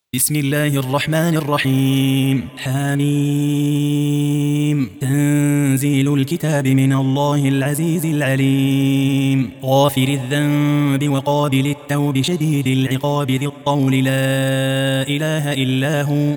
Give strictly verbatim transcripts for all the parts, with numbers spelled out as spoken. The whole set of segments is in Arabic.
بسم الله الرحمن الرحيم. حميم. تنزيل الكتاب من الله العزيز العليم. غافر الذنب وقابل التوب شديد العقاب ذي الطول لا إله إلا هو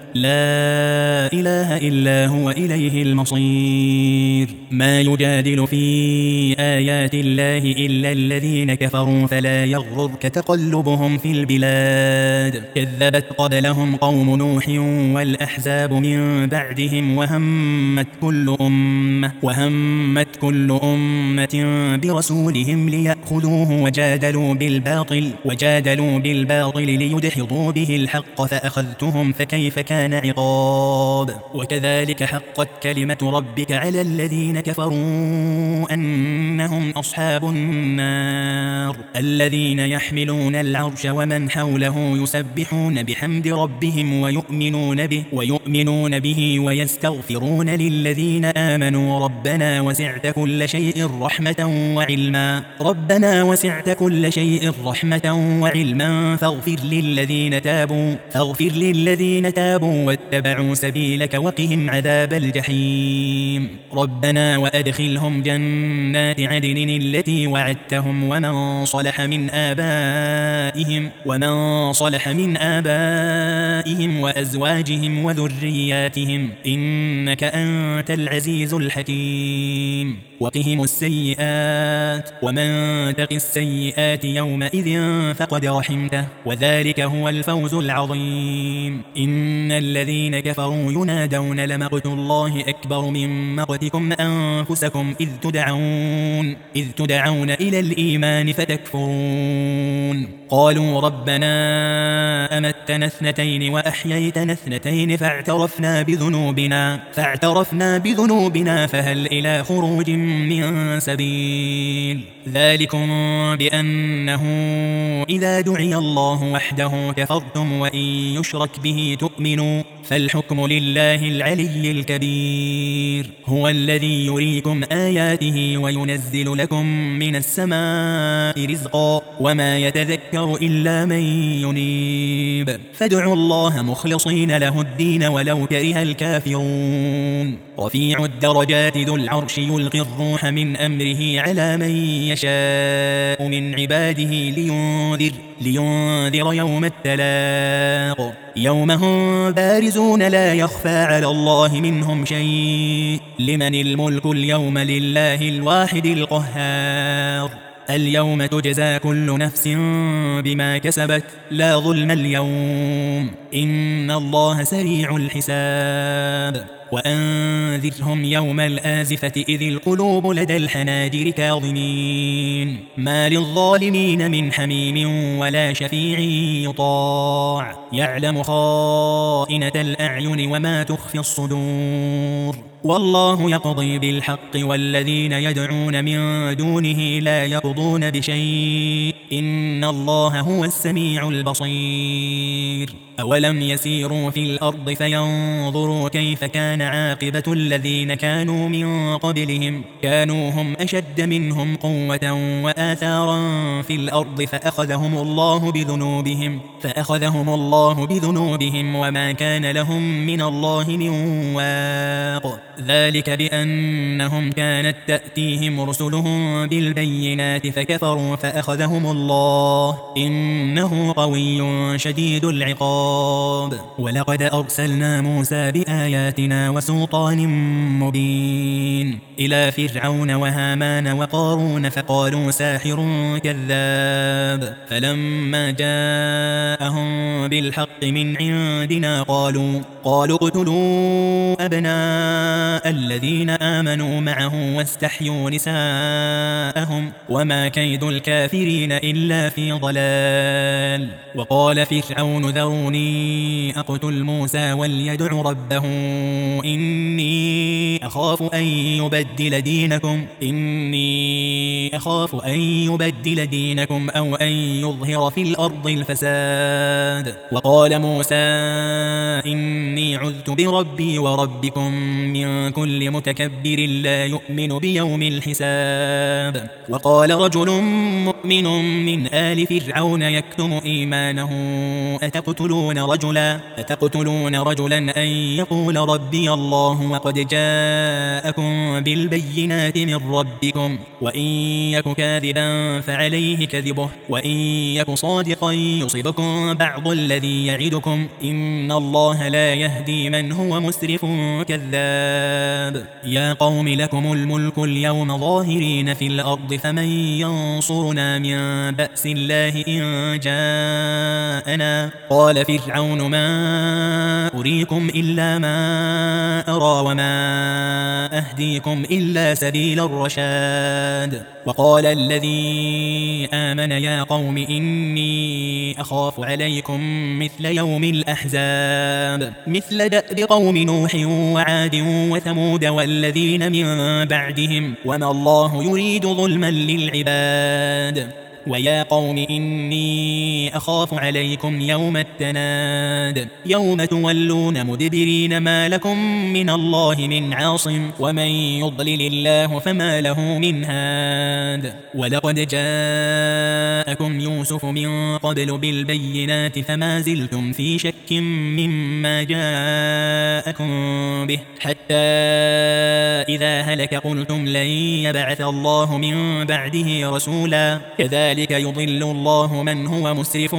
لا إله إلا هو إليه المصير. ما يجادل في آيات الله إلا الذين كفروا فلا يغررك تقلبهم في البلاد. كذبت قبل لهم قوم نوح والأحزاب من بعدهم وهمت كل أمة وهمت كل أمة برسولهم ليأخذوه وجادلوا بالباطل وجادلوا بالباطل ليدحضوا به الحق فأخذتهم فكيف كان عقاب. وكذلك حقت كلمة ربك على الذين كفروا أنهم أصحاب النار الذين يحملون العرش ومن حوله يسبحون بحمد ربهم ويؤمنون به ويؤمنون به ويستغفرون للذين آمنوا ربنا وسعت كل شيء رحمة وعلما ربنا وسعت كل شيء رحمة وعلما فاغفر للذين تابوا فاغفر للذين تابوا واتبعوا سبيلك وقهم عذاب الجحيم. ربنا وأدخلهم جنات عدن التي وعدتهم ومن صلح من آبائهم ومن صلح من آبائهم وأزواجهم وذرياتهم إنك أنت العزيز الحكيم. وقهم السيئات ومن تق السيئات يومئذ فقد رحمته وذلك هو الفوز العظيم. إن الذين كفروا ينادون لمقت الله أكبر من مقتكم أنفسكم إذ تدعون إذ تدعون إلى الإيمان فتكفرون. قالوا ربنا أمتنا اثنتين وأحييتنا اثنتين فاعترفنا بذنوبنا فاعترفنا بذنوبنا فهل إلى خروج من سبيل. ذلكم بأنه إذا دعي الله وحده كفرتم وإن يشرك به تؤمنوا فالحكم لله العلي الكبير. هو الذي يريكم آياته وينزل لكم من السماء رزقا وما يتذكر إلا من ينيب فادعوا الله مخلصين له الدين ولو كره الكافرون. رفيع الدرجات ذو العرش يلقي الروح من أمره على من يشاء من عباده لينذر لينذر يوم التلاق يوم هم بارزون لا يخفى على الله منهم شيء. لمن الملك اليوم لله الواحد القهار. اليوم تجزى كل نفس بما كسبت لا ظلم اليوم إن الله سريع الحساب. وأنذرهم يوم الآزفة إذ القلوب لدى الحناجر كاظمين ما للظالمين من حميم ولا شفيع يطاع يعلم خائنة الأعين وما تخفي الصدور. والله يقضي بالحق والذين يدعون من دونه لا يقضون بشيء إن الله هو السميع البصير. أولم يسيروا في الأرض فينظروا كيف كان عاقبة الذين كانوا من قبلهم كانوا هم أشد منهم قوة وآثارا في الأرض فأخذهم الله بذنوبهم فأخذهم الله بذنوبهم وما كان لهم من الله من واق. ذلك بأنهم كانت تأتيهم رسلهم بالبينات فكفروا فأخذهم الله إنه قوي شديد العقاب. ولقد أرسلنا موسى بآياتنا وسلطان مبين إلى فرعون وهامان وقارون فقالوا ساحر كذاب فلما جاءهم بالحق من عندنا قالوا قالوا اقتلوا أبناء الذين آمنوا معه واستحيوا نساءهم وما كيد الكافرين إلا في ضلال. وقال فرعون ذروني أقتل موسى وليدع ربه إني أخاف أن يبدل دينكم إني أخاف أن يبدل دينكم أو أن يظهر في الأرض الفساد. وقال موسى إني عذت بربي وربكم من كل متكبر لا يؤمن بيوم الحساب. وقال رجل مؤمن من آل فرعون يكتم إيمانه أتقتلون رجلا أتقتلون رجلا أن يقول ربي الله وقد جاءكم بالبينات من ربكم وإن يك كاذبا فعليه كذبه وإن يك صادقا يصبكم بعض الذي يعدكم إن الله لا يهدي من هو مسرف كذاب. يا قوم لكم الملك اليوم ظاهرين في الأرض فمن ينصرنا من بأس الله إن جاءنا. قال فرعون ما أريكم إلا ما أرى وما أهديكم إلا سبيل الرشاد. وقال الذي آمن يا قوم إني أخاف عليكم مثل يوم الأحزاب مثل دأب قوم نوح وعاد وثمود والذين من بعدهم وما الله يريد ظلما للعباد. ويا قوم إني أخاف عليكم يوم التناد يوم تولون مدبرين ما لكم من الله من عاصم ومن يضلل الله فما له من هاد. ولقد جاءكم يوسف من قبل بالبينات فما زلتم في شك مما جاءكم به حتى إذا هلك قلتم لن يبعث الله من بعده رسولا كذلك ذلك يضل الله من هو مسرف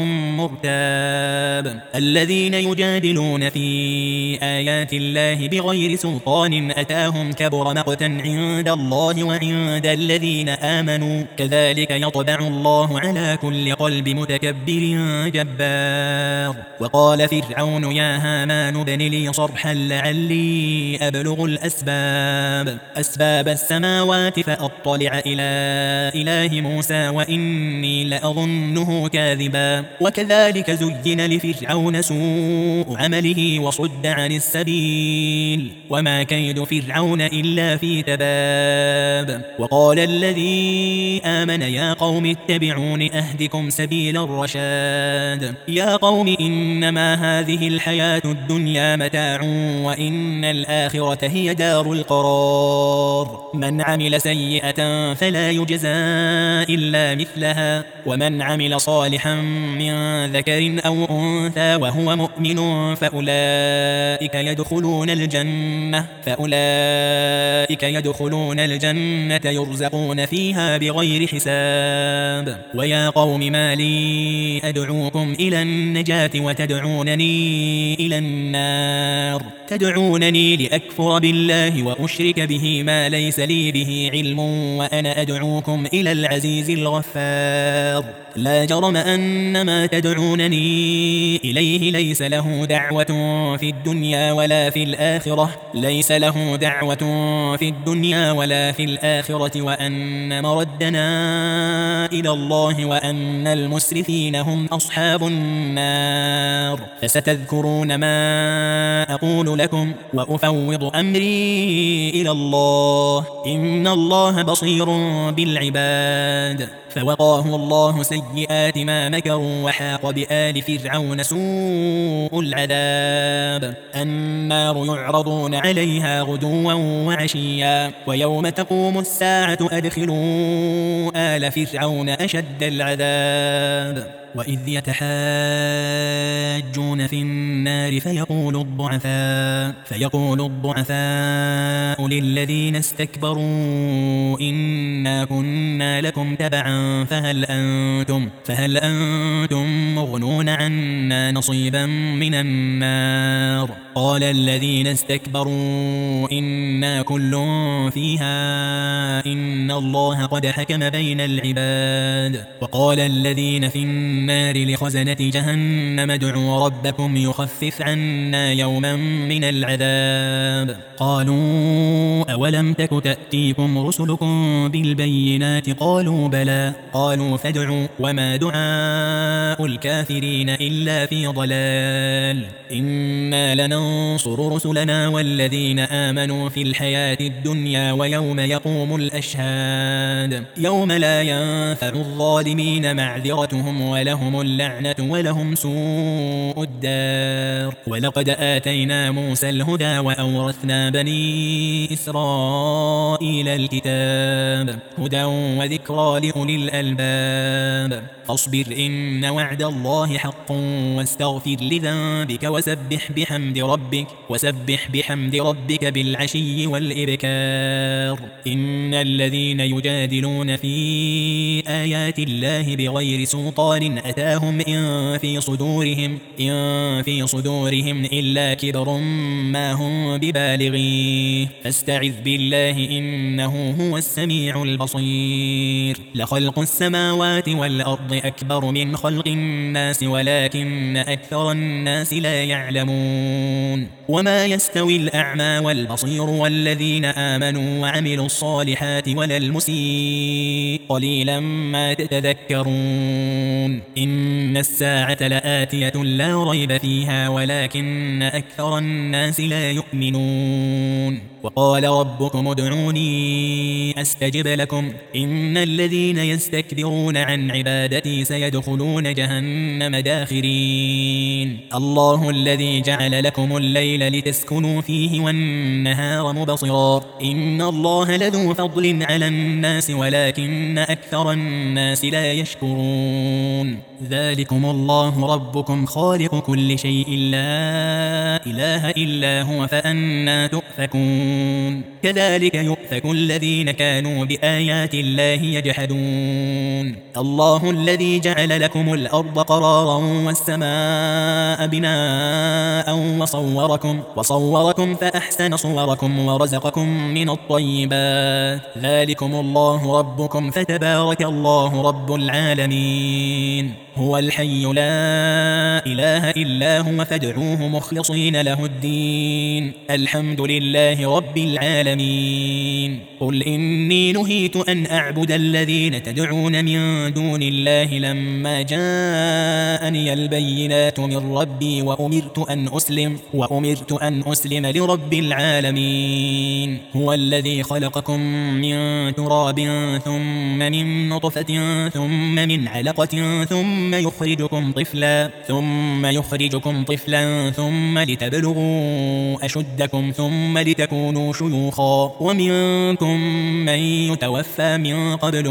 مرتاب. الذين يجادلون في آيات الله بغير سلطان أتاهم كبر مقتا عند الله وعند الذين آمنوا كذلك يطبع الله على كل قلب متكبر جبار. وقال فرعون يا هامان ابن لي صرحا لعلي أبلغ الأسباب أسباب السماوات فأطلع إلى إله موسى وإن إني لأظنه كاذبا. وكذلك زين لفرعون سوء عمله وصد عن السبيل وما كيد فرعون إلا في تباب. وقال الذي آمن يا قوم اتبعون أهدكم سبيل الرشاد. يا قوم إنما هذه الحياة الدنيا متاع وإن الآخرة هي دار القرار. من عمل سيئة فلا يجزى إلا مثلها ومن عمل صالحا من ذكر أو أنثى وهو مؤمن فأولئك يدخلون الجنة فأولئك يدخلون الجنة يرزقون فيها بغير حساب. ويا قوم ما لي أدعوكم إلى النجاة وتدعونني إلى النار تدعونني لأكفر بالله وأشرك به ما ليس لي به علم وأنا أدعوكم إلى العزيز الغفار. لا جرم أن ما تدعونني إليه ليس له دعوة في الدنيا ولا في الآخرة ليس له دعوة في الدنيا ولا في الآخرة وأن مردنا إلى الله وأن المسرفين هم أصحاب النار. فستذكرون ما أقول لكم وأفوض أمري إلى الله إن الله بصير بالعباد. فوقاه الله سيئات ما مكروا وحاق بآل فرعون سوء العذاب. النار يعرضون عليها غدوا وعشيا ويوم تقوم الساعة أدخلوا آل فرعون أشد العذاب. وإذ يتحاجون في النار فيقول الضعفاء فيقول الضعفاء للذين استكبروا إنا كنا لكم تبعا فهل أنتم فهل أنتم مغنون عنا نصيبا من النار. قال الذين استكبروا إنا كل فيها إن الله قد حكم بين العباد. وقال الذين في النار النار لخزنة جهنم ادعوا ربكم يخفف عنا يوما من العذاب قالوا أولم تك تأتيكم رسلكم بالبينات قالوا بلى قالوا فادعوا وما دعاء الكافرين إلا في ضلال إنا لننصر رسلنا والذين آمنوا في الحياة الدنيا ويوم يقوم الأشهاد يوم لا ينفع الظالمين معذرتهم ولهم اللعنة ولهم سوء الدار ولقد آتينا موسى الهدى وأورثنا بني إسرائيل الكتاب هدى وذكرى لأولي الألباب فاصبر إن وعد الله حق واستغفر لذنبك وسبح بحمد ربك وسبح بحمد ربك بالعشي والإبكار إن الذين يجادلون في آيات الله بغير سلطان أتاهم إن في صدورهم إن في صدورهم إلا كبر ما هم ببالغيه فاستعذ بالله إنه هو السميع البصير لخلق السماوات والأرض أكبر من خلق الناس ولكن أكثر الناس لا يعلمون وما يستوي الأعمى والبصير والذين آمنوا وعملوا الصالحات ولا المسيء قليلا ما تتذكرون إن الساعة لآتية لا ريب فيها ولكن أكثر الناس لا يؤمنون وقال ربكم ادعوني أستجب لكم إن الذين يستكبرون عن عبادتي سيدخلون جهنم داخرين الله الذي جعل لكم الليل لتسكنوا فيه والنهار مبصرا إن الله لذو فضل على الناس ولكن أكثر الناس لا يشكرون ذلكم الله ربكم خالق كل شيء لا إله إلا هو فأنى تؤفكون كذلك يؤفك الذين كانوا بآيات الله يجحدون الله الذي جعل لكم الأرض قرارا والسماء بناء وصوركم, وصوركم فأحسن صوركم ورزقكم من الطيبات ذلكم الله ربكم فتبارك الله رب العالمين هو الحي لا إله إلا هو فادعوه مخلصين له الدين الحمد لله رب العالمين قل إني نهيت أن أعبد الذين تدعون من دون الله لما جاءني البينات من ربي وأمرت أن أسلم وأمرت أن أسلم لرب العالمين هو الذي خلقكم من تراب ثم من نطفة ثم من علقة ثم ثم يخرجكم طفلا ثم يخرجكم طفلا ثم لتبلغوا أشدكم ثم لتكونوا شيوخا ومنكم من يتوفى من قبل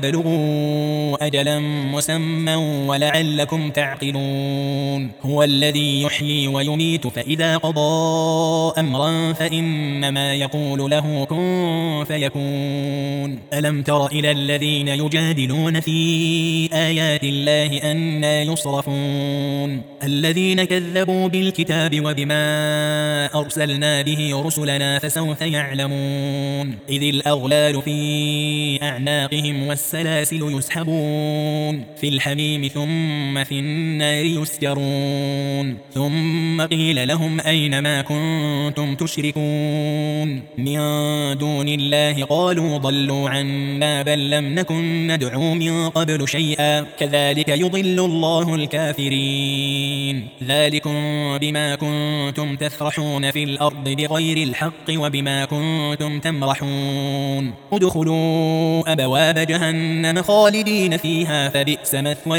ولتبلغوا أجلا مسمى ولعلكم تعقلون هو الذي يحيي ويميت فإذا قضى أمرا فإنما يقول له كن فيكون ألم تر إلى الذين يجادلون في آيات الله أنى يصرفون الذين كذبوا بالكتاب وبما أرسلنا به رسلنا فسوف يعلمون إذ الأغلال في أعناقهم والسلاسل يسحبون في الحميم ثم في النار يسجرون ثم قيل لهم أين ما كنتم تشركون من دون الله قالوا ضلوا عنا بل لم نكن ندعو من قبل شيئا كذلك يضل الله الكافرين ذلكم بما كنتم تفرحون في الأرض بغير الحق وبما كنتم تمرحون ادخلوا أبواب جهنم خالدين فيها فبئس مثوى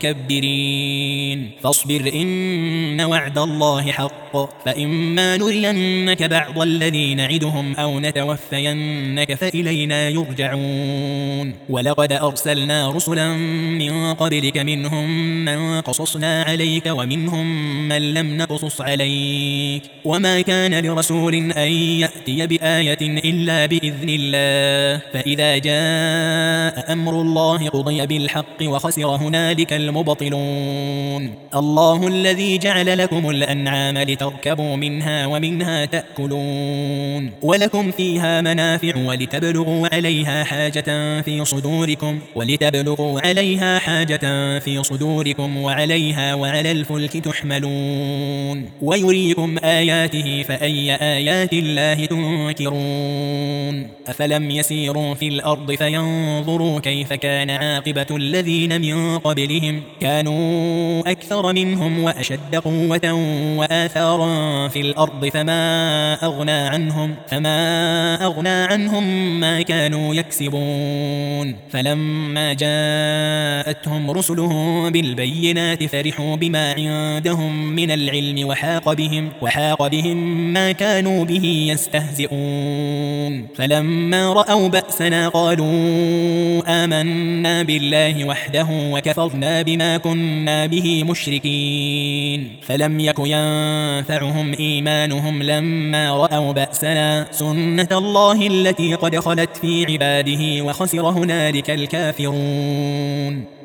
المتكبرين فاصبر إن وعد الله حق فإما نرينك بعض الذي نعدهم أو نتوفينك فإلينا يرجعون ولقد أرسلنا رسلا من قبلك منهم من قصصنا عليك ومنهم ومنهم من لم نقصص عليك وما كان لرسول أن يأتي بآية إلا بإذن الله فإذا جاء أمر الله قضي بالحق وخسر هنالك المبطلون الله الذي جعل لكم الأنعام لتركبوا منها ومنها تأكلون ولكم فيها منافع ولتبلغوا عليها حاجة في صدوركم ولتبلغوا عليها حاجة في صدوركم وعليها وعلى الفلك تحملون ويريكم آياته فأي آيات الله تنكرون أفلم يسيروا في الأرض فينظروا كيف كان عاقبة الذين من قبلهم كانوا أكثر منهم وأشد قوة وآثارا في الأرض فما أغنى عنهم فما أغنى عنهم ما كانوا يكسبون فلما جاءتهم رسلهم بالبينات فرحوا بما عندهم من العلم وحاق بهم وحاق بهم ما كانوا به يستهزئون فلما رأوا بأسنا قالوا آمنا بالله وحده وكفرنا بما كنا به مشركين فلم يك ينفعهم إيمانهم لما رأوا بأسنا سنة الله التي قد خلت في عباده وخسر هنالك الكافرون